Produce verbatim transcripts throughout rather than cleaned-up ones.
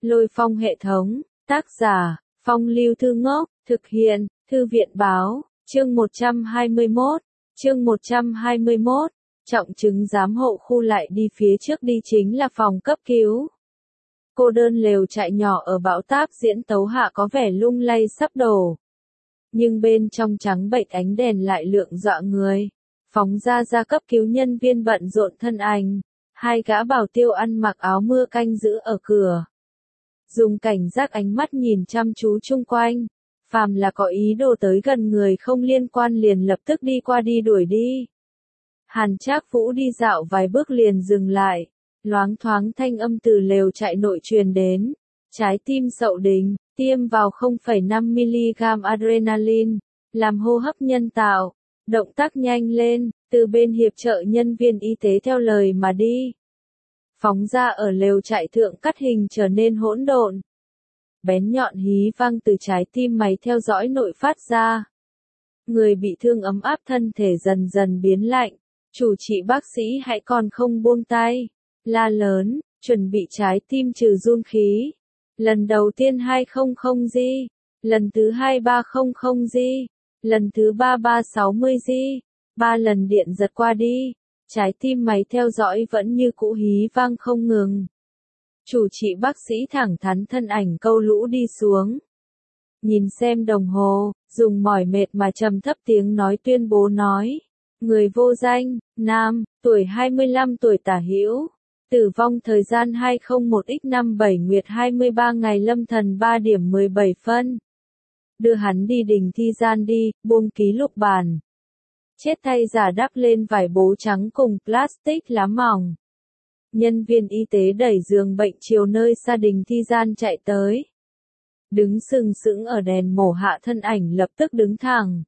Lôi Phong hệ thống, tác giả, Phong Lưu Thư Ngốc, thực hiện, Thư viện báo, chương một trăm hai mươi mốt, chương một trăm hai mươi mốt, trọng chứng giám hộ khu lại đi phía trước đi chính là phòng cấp cứu. Cô đơn lều trại nhỏ ở bão táp diễn tấu hạ có vẻ lung lay sắp đổ. Nhưng bên trong trắng bệch ánh đèn lại lượng dọa người. Phóng ra ra cấp cứu nhân viên bận rộn thân ảnh. Hai gã bảo tiêu ăn mặc áo mưa canh giữ ở cửa. Dùng cảnh giác ánh mắt nhìn chăm chú chung quanh. Phàm là có ý đồ tới gần người không liên quan liền lập tức đi qua đi đuổi đi. Hàn Trác Vũ đi dạo vài bước liền dừng lại. Loáng thoáng thanh âm từ lều trại nội truyền đến. Trái tim Sậu Đình, tiêm vào không phẩy năm mi-li-gam adrenaline, làm hô hấp nhân tạo. Động tác nhanh lên, từ bên hiệp trợ nhân viên y tế theo lời mà đi. Phóng ra ở lều trại thượng cắt hình trở nên hỗn độn. Bén nhọn hí vang từ trái tim máy theo dõi nội phát ra. Người bị thương ấm áp thân thể dần dần biến lạnh. Chủ trị bác sĩ hãy còn không buông tay. La lớn, chuẩn bị trái tim trừ run khí. Lần đầu tiên hai trăm gi, lần thứ hai ba trăm gi, lần thứ ba ba sáu mươi gi, ba lần điện giật qua đi. Trái tim máy theo dõi vẫn như cũ hí vang không ngừng. Chủ trị bác sĩ thẳng thắn thân ảnh câu lũ đi xuống. Nhìn xem đồng hồ, dùng mỏi mệt mà trầm thấp tiếng nói tuyên bố nói. Người vô danh, nam, tuổi hai mươi lăm tuổi tả hữu. Tử vong thời gian hai không một x năm bảy nguyệt hai mươi ba ngày lâm thần ba điểm mười bảy phân. Đưa hắn đi đình thi gian đi, buông ký lục bản. Chết thay giả đắp lên vải bố trắng cùng plastic lá mỏng. Nhân viên y tế đẩy giường bệnh chiều nơi xa đình thi gian chạy tới. Đứng sừng sững ở đèn mổ hạ thân ảnh lập tức đứng thẳng.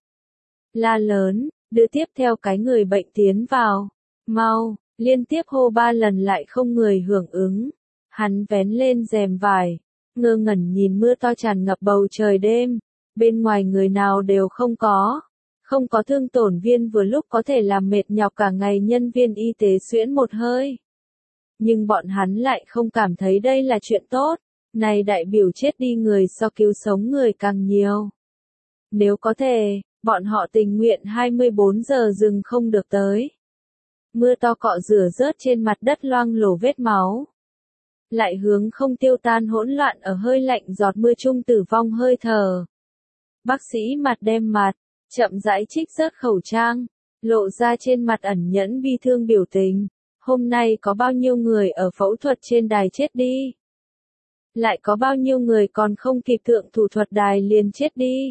La lớn, đưa tiếp theo cái người bệnh tiến vào. Mau, liên tiếp hô ba lần lại không người hưởng ứng. Hắn vén lên rèm vải, ngơ ngẩn nhìn mưa to tràn ngập bầu trời đêm. Bên ngoài người nào đều không có. Không có thương tổn viên vừa lúc có thể làm mệt nhọc cả ngày nhân viên y tế xuyễn một hơi. Nhưng bọn hắn lại không cảm thấy đây là chuyện tốt. Này đại biểu chết đi người so cứu sống người càng nhiều. Nếu có thể, bọn họ tình nguyện hai mươi bốn giờ dừng không được tới. Mưa to cọ rửa rớt trên mặt đất loang lổ vết máu. Lại hướng không tiêu tan hỗn loạn ở hơi lạnh giọt mưa chung tử vong hơi thở. Bác sĩ mặt đem mặt, chậm rãi trích rớt khẩu trang, lộ ra trên mặt ẩn nhẫn bi thương biểu tình. Hôm nay có bao nhiêu người ở phẫu thuật trên đài chết đi? Lại có bao nhiêu người còn không kịp thượng thủ thuật đài liền chết đi?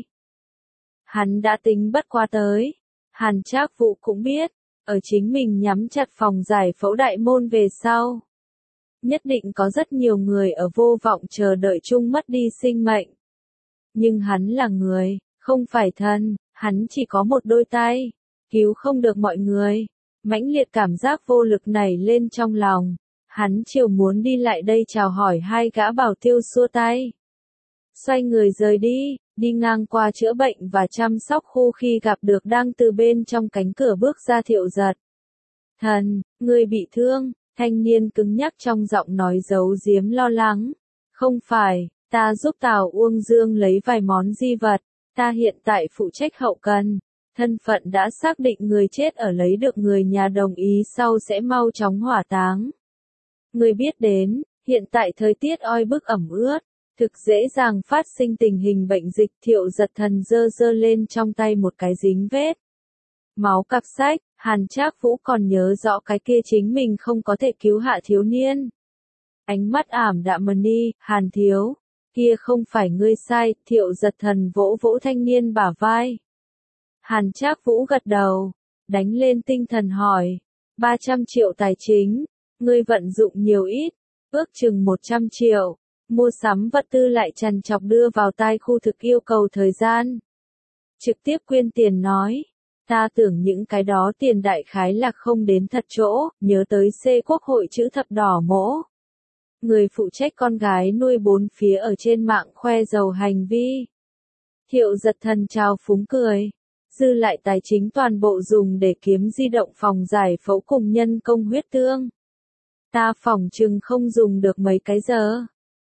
Hắn đã tính bất qua tới. Hàn Trác Vũ cũng biết, ở chính mình nhắm chặt phòng giải phẫu đại môn về sau. Nhất định có rất nhiều người ở vô vọng chờ đợi chung mất đi sinh mệnh. Nhưng hắn là người, không phải thần, hắn chỉ có một đôi tay, cứu không được mọi người. Mãnh liệt cảm giác vô lực nảy lên trong lòng. Hắn chiều muốn đi lại đây chào hỏi hai gã bảo tiêu xua tay. Xoay người rời đi, đi ngang qua chữa bệnh và chăm sóc khu khi gặp được đang từ bên trong cánh cửa bước ra Thiệu Giật. Thần, người bị thương, thanh niên cứng nhắc trong giọng nói giấu giếm lo lắng. Không phải, ta giúp Tào Uông Dương lấy vài món di vật, ta hiện tại phụ trách hậu cần. Thân phận đã xác định người chết ở lấy được người nhà đồng ý sau sẽ mau chóng hỏa táng. Người biết đến, hiện tại thời tiết oi bức ẩm ướt, thực dễ dàng phát sinh tình hình bệnh dịch. Thiệu Giật thần giơ giơ lên trong tay một cái dính vết máu cặp sách. Hàn Trác Vũ còn nhớ rõ cái kia chính mình không có thể cứu hạ thiếu niên. Ánh mắt ảm đạm mờ ni, Hàn thiếu, kia không phải ngươi sai. Thiệu Giật thần vỗ vỗ thanh niên bả vai. Hàn Trác Vũ gật đầu, đánh lên tinh thần hỏi, ba trăm triệu tài chính, ngươi vận dụng nhiều ít, ước chừng một trăm triệu, mua sắm vật tư lại trằn trọc đưa vào tai khu thực yêu cầu thời gian. Trực tiếp quyên tiền nói, ta tưởng những cái đó tiền đại khái là không đến thật chỗ, nhớ tới C Quốc hội chữ thập đỏ mỗ. Người phụ trách con gái nuôi bốn phía ở trên mạng khoe giàu hành vi. Thiệu Giật thần trào phúng cười. Dư lại tài chính toàn bộ dùng để kiếm di động phòng giải phẫu cùng nhân công huyết tương. Ta phỏng chừng không dùng được mấy cái giờ.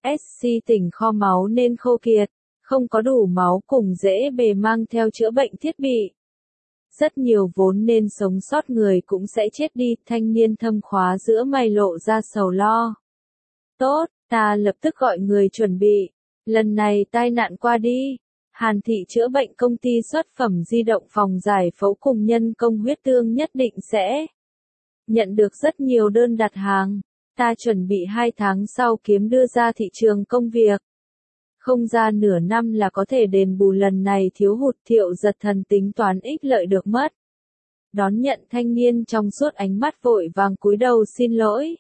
ét xê tỉnh kho máu nên khô kiệt, không có đủ máu cùng dễ bề mang theo chữa bệnh thiết bị. Rất nhiều vốn nên sống sót người cũng sẽ chết đi, thanh niên thâm khóa giữa mày lộ ra sầu lo. Tốt, ta lập tức gọi người chuẩn bị. Lần này tai nạn qua đi. Hàn Thị chữa bệnh công ty xuất phẩm di động phòng giải phẫu cùng nhân công huyết tương nhất định sẽ nhận được rất nhiều đơn đặt hàng. Ta chuẩn bị hai tháng sau kiếm đưa ra thị trường công việc. Không ra nửa năm là có thể đền bù lần này thiếu hụt. Thiệu Giật Thần tính toán ích lợi được mất. Đón nhận thanh niên trong suốt ánh mắt vội vàng cúi đầu xin lỗi.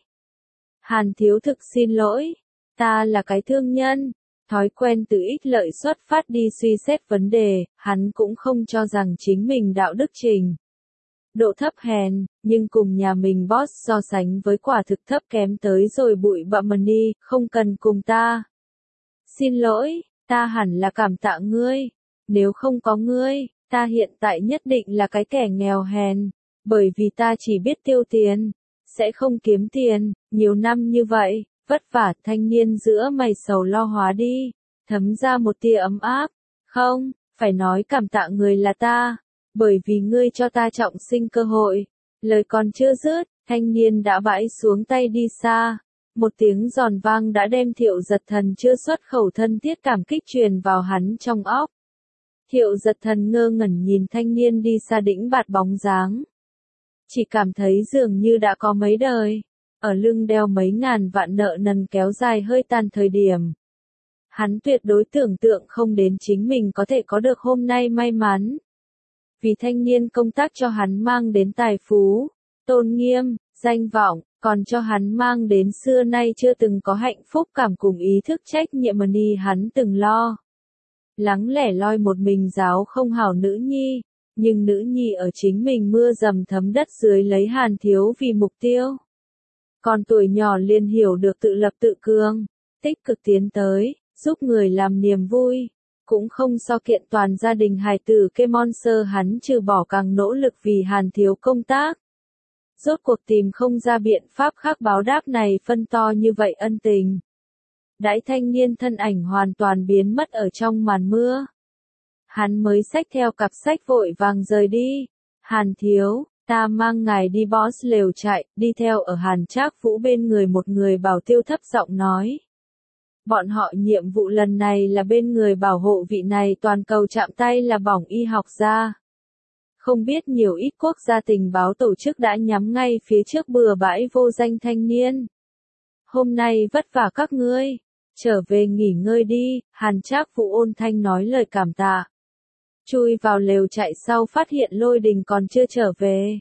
Hàn thiếu thực xin lỗi. Ta là cái thương nhân. Thói quen từ ích lợi xuất phát đi suy xét vấn đề, hắn cũng không cho rằng chính mình đạo đức trình độ thấp hèn, nhưng cùng nhà mình boss so sánh với quả thực thấp kém tới rồi bụi bặm đi, không cần cùng ta. Xin lỗi, ta hẳn là cảm tạ ngươi, nếu không có ngươi, ta hiện tại nhất định là cái kẻ nghèo hèn, bởi vì ta chỉ biết tiêu tiền, sẽ không kiếm tiền, nhiều năm như vậy. Vất vả, thanh niên giữa mày sầu lo hóa đi, thấm ra một tia ấm áp. Không, phải nói cảm tạ người là ta, bởi vì ngươi cho ta trọng sinh cơ hội. Lời còn chưa dứt, thanh niên đã bãi xuống tay đi xa. Một tiếng giòn vang đã đem Thiệu Giật Thần chưa xuất khẩu thân thiết cảm kích truyền vào hắn trong óc. Thiệu Giật Thần ngơ ngẩn nhìn thanh niên đi xa đĩnh bạt bóng dáng. Chỉ cảm thấy dường như đã có mấy đời. Ở lưng đeo mấy ngàn vạn nợ nần kéo dài hơi tàn thời điểm. Hắn tuyệt đối tưởng tượng không đến chính mình có thể có được hôm nay may mắn. Vì thanh niên công tác cho hắn mang đến tài phú, tôn nghiêm, danh vọng, còn cho hắn mang đến xưa nay chưa từng có hạnh phúc cảm cùng ý thức trách nhiệm mà đi hắn từng lo. Lắng lẻ loi một mình giáo không hảo nữ nhi, nhưng nữ nhi ở chính mình mưa dầm thấm đất dưới lấy Hàn thiếu vì mục tiêu. Còn tuổi nhỏ liền hiểu được tự lập tự cường, tích cực tiến tới, giúp người làm niềm vui, cũng không so kiện toàn gia đình hài tử kê monster hắn trừ bỏ càng nỗ lực vì Hàn thiếu công tác. Rốt cuộc tìm không ra biện pháp khác báo đáp này phân to như vậy ân tình. Đãi thanh niên thân ảnh hoàn toàn biến mất ở trong màn mưa. Hắn mới xách theo cặp sách vội vàng rời đi. Hàn thiếu. Ta mang ngài đi boss lều trại, đi theo ở Hàn Trác Vũ bên người một người bảo tiêu thấp giọng nói. Bọn họ nhiệm vụ lần này là bên người bảo hộ vị này toàn cầu chạm tay là bỏng y học gia. Không biết nhiều ít quốc gia tình báo tổ chức đã nhắm ngay phía trước bừa bãi vô danh thanh niên. Hôm nay vất vả các ngươi, trở về nghỉ ngơi đi, Hàn Trác Vũ ôn thanh nói lời cảm tạ. Chui vào lều chạy sau phát hiện Lôi Đình còn chưa trở về.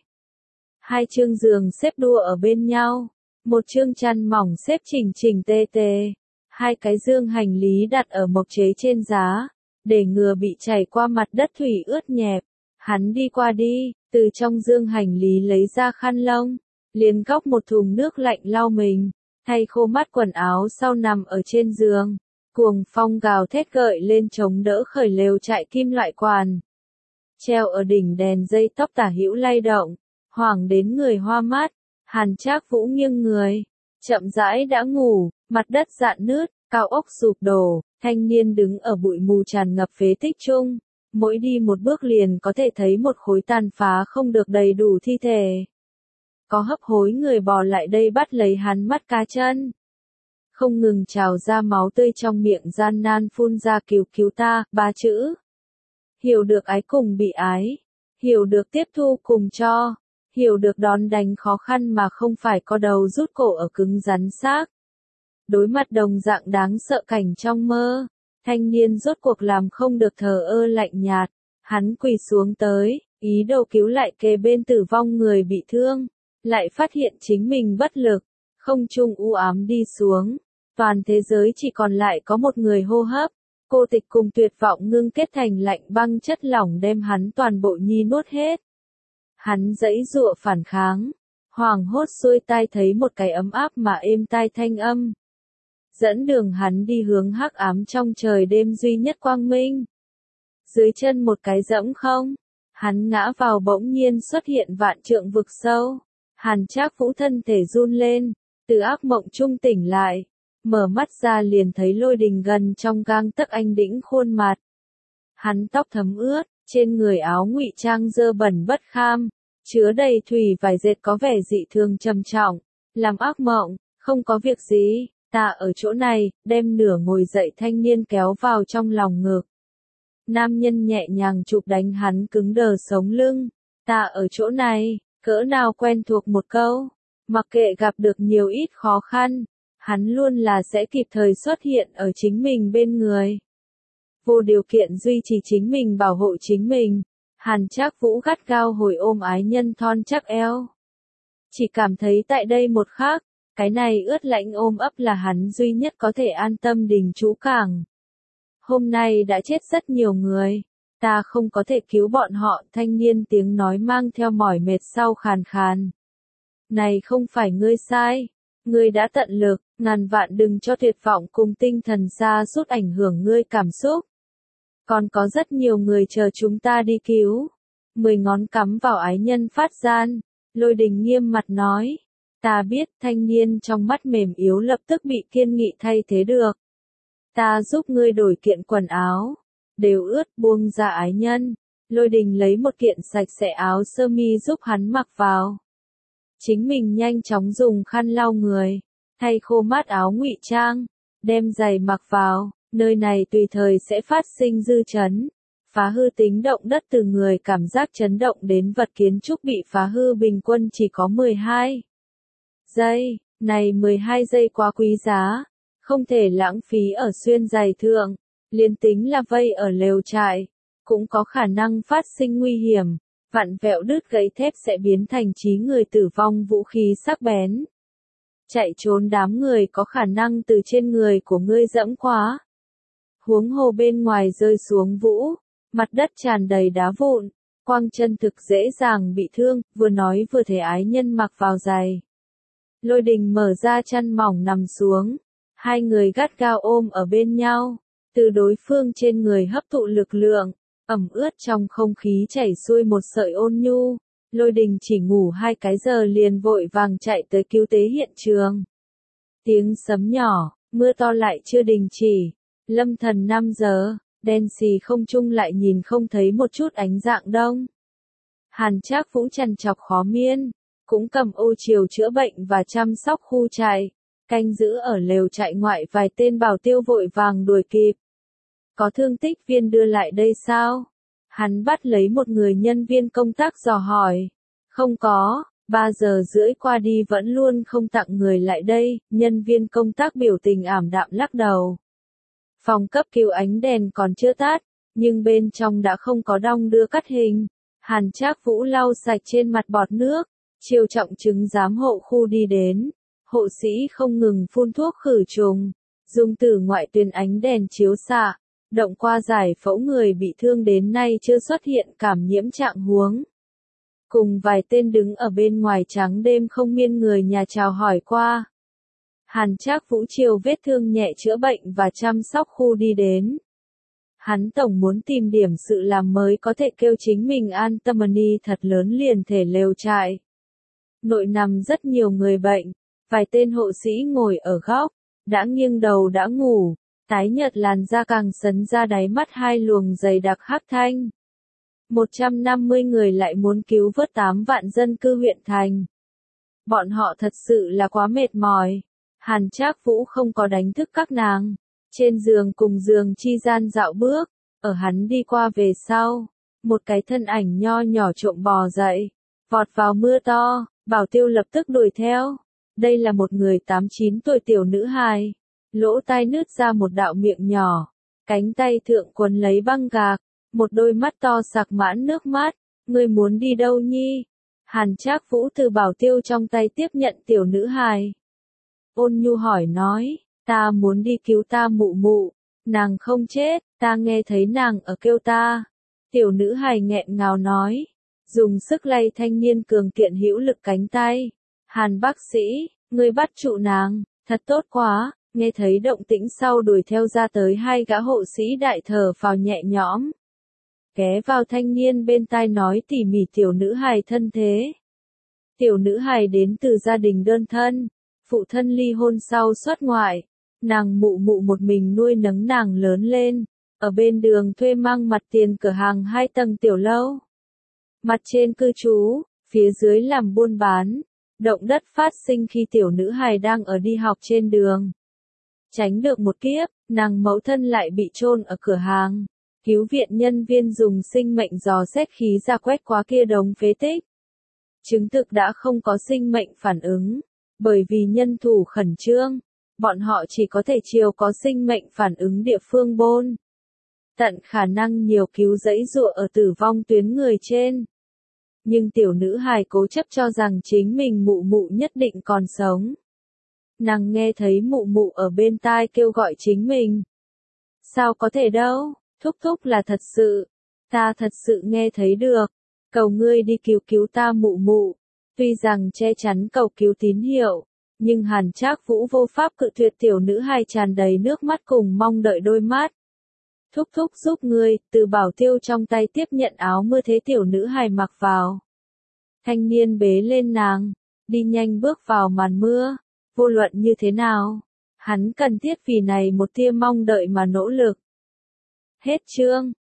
Hai chương giường xếp đua ở bên nhau. Một chương chăn mỏng xếp chỉnh chỉnh tê tê. Hai cái dương hành lý đặt ở mộc chế trên giá. Để ngừa bị chảy qua mặt đất thủy ướt nhẹp. Hắn đi qua đi, từ trong dương hành lý lấy ra khăn lông. Liền góc một thùng nước lạnh lau mình. Thay khô mắt quần áo sau nằm ở trên giường. Cuồng phong gào thét gợi lên chống đỡ khởi lều trại kim loại quan. Treo ở đỉnh đèn dây tóc tả hữu lay động, hoảng đến người hoa mắt. Hàn Trác Vũ nghiêng người, chậm rãi đã ngủ, mặt đất rạn nứt, cao ốc sụp đổ, thanh niên đứng ở bụi mù tràn ngập phế tích chung. Mỗi đi một bước liền có thể thấy một khối tàn phá không được đầy đủ thi thể. Có hấp hối người bò lại đây bắt lấy hắn mắt cá chân. Không ngừng trào ra máu tươi trong miệng gian nan phun ra cứu cứu ta, ba chữ. Hiểu được ái cùng bị ái. Hiểu được tiếp thu cùng cho. Hiểu được đón đánh khó khăn mà không phải có đầu rút cổ ở cứng rắn xác. Đối mặt đồng dạng đáng sợ cảnh trong mơ. Thanh niên rốt cuộc làm không được thờ ơ lạnh nhạt. Hắn quỳ xuống tới, ý đồ cứu lại kề bên tử vong người bị thương. Lại phát hiện chính mình bất lực. Không trung u ám đi xuống. Toàn thế giới chỉ còn lại có một người hô hấp. Cô tịch cùng tuyệt vọng ngưng kết thành lạnh băng chất lỏng đem hắn toàn bộ nhi nuốt hết. Hắn giãy giụa phản kháng. Hoàng hốt xuôi tai thấy một cái ấm áp mà êm tai thanh âm. Dẫn đường hắn đi hướng hắc ám trong trời đêm duy nhất quang minh. Dưới chân một cái dẫm không. Hắn ngã vào bỗng nhiên xuất hiện vạn trượng vực sâu. Hàn Trác Vũ thân thể run lên. Từ ác mộng trung tỉnh lại. mở mắt ra liền thấy Lôi Đình gần trong gang tấc anh đĩnh khuôn mặt. Hắn tóc thấm ướt, trên người áo ngụy trang dơ bẩn bất kham, chứa đầy thủy vải dệt có vẻ dị thường trầm trọng, làm ác mộng, không có việc gì, ta ở chỗ này, đem nửa ngồi dậy thanh niên kéo vào trong lòng ngực. Nam nhân nhẹ nhàng chụp đánh hắn cứng đờ sống lưng, ta ở chỗ này, cỡ nào quen thuộc một câu, mặc kệ gặp được nhiều ít khó khăn, hắn luôn là sẽ kịp thời xuất hiện ở chính mình bên người. Vô điều kiện duy trì chính mình bảo hộ chính mình, Hàn Trác Vũ gắt gao hồi ôm ái nhân thon chắc eo. Chỉ cảm thấy tại đây một khắc, cái này ướt lạnh ôm ấp là hắn duy nhất có thể an tâm đình trú cảng. Hôm nay đã chết rất nhiều người, ta không có thể cứu bọn họ, thanh niên tiếng nói mang theo mỏi mệt sau khàn khàn. Này không phải ngươi sai, ngươi đã tận lực, ngàn vạn đừng cho tuyệt vọng cùng tinh thần sa sút ảnh hưởng ngươi cảm xúc. Còn có rất nhiều người chờ chúng ta đi cứu. Mười ngón cắm vào ái nhân phát gian, Lôi Đình nghiêm mặt nói. Ta biết, thanh niên trong mắt mềm yếu lập tức bị kiên nghị thay thế được. Ta giúp ngươi đổi kiện quần áo, đều ướt, buông ra ái nhân. Lôi Đình lấy một kiện sạch sẽ áo sơ mi giúp hắn mặc vào. Chính mình nhanh chóng dùng khăn lau người, thay khô mát áo ngụy trang, đem giày mặc vào. Nơi này tùy thời sẽ phát sinh dư chấn, phá hư tính động đất từ người cảm giác chấn động đến vật kiến trúc bị phá hư bình quân chỉ có mười hai giây, này mười hai giây quá quý giá, không thể lãng phí ở xuyên giày thượng, liên tính là vây ở lều trại, cũng có khả năng phát sinh nguy hiểm, vặn vẹo đứt gãy thép sẽ biến thành chí người tử vong vũ khí sắc bén. Chạy trốn đám người có khả năng từ trên người của ngươi dẫm quá. Huống hồ bên ngoài rơi xuống vũ, mặt đất tràn đầy đá vụn, quang chân thực dễ dàng bị thương, vừa nói vừa thể ái nhân mặc vào giày. Lôi Đình mở ra chăn mỏng nằm xuống, hai người gắt gao ôm ở bên nhau, từ đối phương trên người hấp thụ lực lượng, ẩm ướt trong không khí chảy xuôi một sợi ôn nhu. Lôi Đình chỉ ngủ hai cái giờ liền vội vàng chạy tới cứu tế hiện trường. Tiếng sấm nhỏ, mưa to lại chưa đình chỉ. Lâm thần năm giờ, đen xì không trung lại nhìn không thấy một chút ánh dạng đông. Hàn Trác Vũ trằn trọc khó miên, cũng cầm ô chiều chữa bệnh và chăm sóc khu trại, canh giữ ở lều trại ngoại vài tên bảo tiêu vội vàng đuổi kịp. Có thương tích viên đưa lại đây sao? Hắn bắt lấy một người nhân viên công tác dò hỏi. Không có, ba giờ rưỡi qua đi vẫn luôn không tặng người lại đây, nhân viên công tác biểu tình ảm đạm lắc đầu. Phòng cấp cứu ánh đèn còn chưa tắt, nhưng bên trong đã không có đong đưa cắt hình. Hàn Trác Vũ lau sạch trên mặt bọt nước, chiều trọng chứng giám hộ khu đi đến. Hộ sĩ không ngừng phun thuốc khử trùng, dùng tử ngoại tuyến ánh đèn chiếu xạ, động qua giải phẫu người bị thương đến nay chưa xuất hiện cảm nhiễm trạng huống. Cùng vài tên đứng ở bên ngoài trắng đêm không miên người nhà chào hỏi qua. Hàn Trác Vũ chiều vết thương nhẹ chữa bệnh và chăm sóc khu đi đến. Hắn tổng muốn tìm điểm sự làm mới có thể kêu chính mình an tâm ni thật lớn liền thể lều trại. Nội nằm rất nhiều người bệnh, vài tên hộ sĩ ngồi ở góc, đã nghiêng đầu đã ngủ, tái nhợt làn da càng sấn ra đáy mắt hai luồng dày đặc hắc thanh. một trăm năm mươi người lại muốn cứu vớt tám vạn dân cư huyện thành. Bọn họ thật sự là quá mệt mỏi. Hàn Trác Vũ không có đánh thức các nàng. Trên giường cùng giường chi gian dạo bước, ở hắn đi qua về sau. Một cái thân ảnh nho nhỏ trộm bò dậy, vọt vào mưa to, bảo tiêu lập tức đuổi theo. Đây là một người tám chín tuổi tiểu nữ hài. Lỗ tai nứt ra một đạo miệng nhỏ, cánh tay thượng quấn lấy băng gạc, một đôi mắt to sặc mãn nước mắt. Ngươi muốn đi đâu nhi? Hàn Trác Vũ từ bảo tiêu trong tay tiếp nhận tiểu nữ hài. Ôn nhu hỏi nói, ta muốn đi cứu ta mụ mụ, nàng không chết, ta nghe thấy nàng ở kêu ta. Tiểu nữ hài nghẹn ngào nói, dùng sức lay thanh niên cường kiện hữu lực cánh tay. Hàn bác sĩ, ngươi bắt trụ nàng, thật tốt quá. Nghe thấy động tĩnh sau đuổi theo ra tới hai gã hộ sĩ đại thở phào nhẹ nhõm. Ghé vào thanh niên bên tai nói tỉ mỉ tiểu nữ hài thân thế. Tiểu nữ hài đến từ gia đình đơn thân, phụ thân ly hôn sau xuất ngoại, Nàng mụ mụ một mình nuôi nấng nàng lớn lên, ở bên đường thuê mang mặt tiền cửa hàng hai tầng tiểu lâu. Mặt trên cư trú, phía dưới làm buôn bán. Động đất phát sinh khi tiểu nữ hài đang ở đi học trên đường. Tránh được một kiếp, nàng mẫu thân lại bị chôn ở cửa hàng. Cứu viện nhân viên dùng sinh mệnh dò xét khí ra quét qua kia đống phế tích. Chứng thực đã không có sinh mệnh phản ứng, bởi vì nhân thủ khẩn trương, bọn họ chỉ có thể chiều có sinh mệnh phản ứng địa phương bôn. Tận khả năng nhiều cứu dãy dụa ở tử vong tuyến người trên. Nhưng tiểu nữ hài cố chấp cho rằng chính mình mụ mụ nhất định còn sống. Nàng nghe thấy mụ mụ ở bên tai kêu gọi chính mình. Sao có thể đâu, thúc thúc là thật sự, ta thật sự nghe thấy được. Cầu ngươi đi cứu cứu ta mụ mụ. Tuy rằng che chắn cầu cứu tín hiệu, nhưng Hàn Trác Vũ vô pháp cự tuyệt tiểu nữ hài tràn đầy nước mắt cùng mong đợi đôi mắt. Thúc thúc giúp ngươi, từ Bảo Tiêu trong tay tiếp nhận áo mưa thế tiểu nữ hài mặc vào. Thanh niên bế lên nàng, đi nhanh bước vào màn mưa. Vô luận như thế nào, hắn cần thiết vì này một tia mong đợi mà nỗ lực. Hết chương.